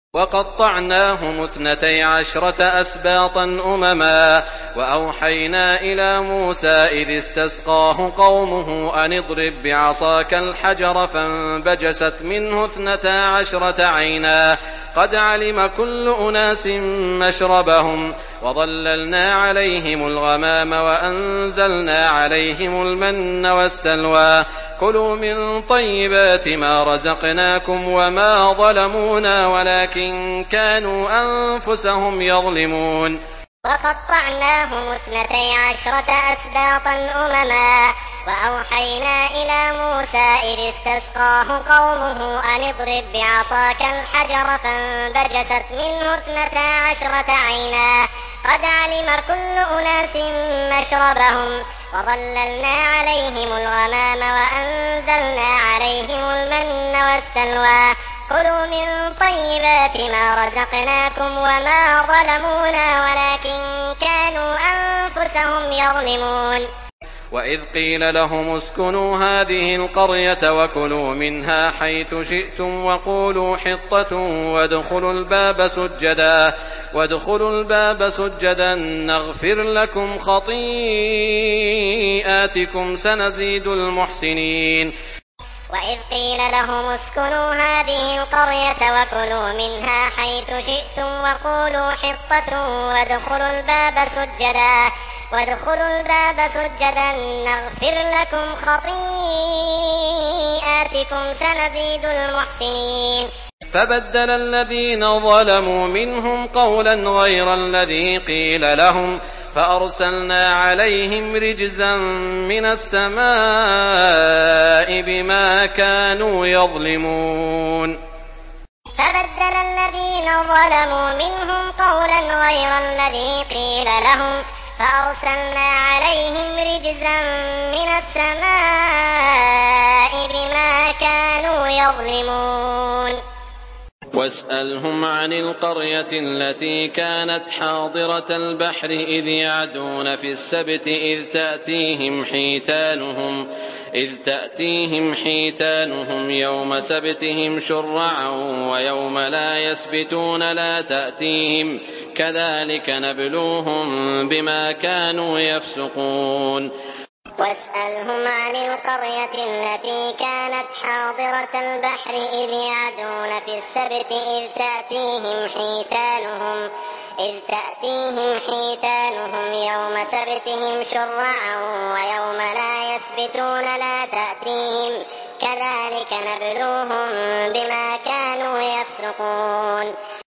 وقطعناهم 12 أسباطا أمما وأوحينا إلى موسى إذ استسقاه قومه أن اضرب بعصاك الحجر فانبجست منه 12 عينا قد علم كل أناس مشربهم وظللنا عليهم الغمام وأنزلنا عليهم المن والسلوى كلوا من طيبات ما رزقناكم وما ظلمونا ولكن كانوا أنفسهم يظلمون. وقطعناهم 12 أسباطا أمما وأوحينا إلى موسى إذ استسقاه قومه أن اضرب بعصاك الحجر فانبجست منه 12 عينا قد علم كل أناس مشربهم وظللنا عليهم الغمام وأنزلنا عليهم المن والسلوى كلوا من طيبات ما رزقناكم وما ظلمونا ولكن كانوا أنفسهم يظلمون. وإذ قيل لهم اسكنوا هذه القرية وكلوا منها حيث شئتم وقولوا حطة وادخلوا الباب سجدا نغفر لكم خطيئاتكم سنزيد المحسنين. وإذ قيل لهم اسكنوا هذه القرية وكلوا منها حيث شئتم وقولوا حطة وادخلوا الباب سجدا نغفر لكم خطيئاتكم سنزيد المحسنين. فبدل الذين ظلموا منهم قولا غير الذي قيل لهم فأرسلنا عليهم رجزا من السماء بما كانوا يظلمون. فبدل الذين ظلموا منهم قولا غير الذي قيل لهم فأرسلنا عليهم رجزا من السماء بما كانوا يظلمون. واسألهم عن القرية التي كانت حاضرة البحر إذ يعدون في السبت إذ تأتيهم حيتانهم يوم سبتهم شرعا ويوم لا يسبتون لا تأتيهم كذلك نبلوهم بما كانوا يفسقون. واسألهم عن القرية التي كانت حاضرة البحر إذ يعدون في السبت إذ تأتيهم حيتانهم يوم سبتهم شرعا ويوم لا يسبتون لا تأتيهم كذلك نبلوهم بما كانوا يفسقون.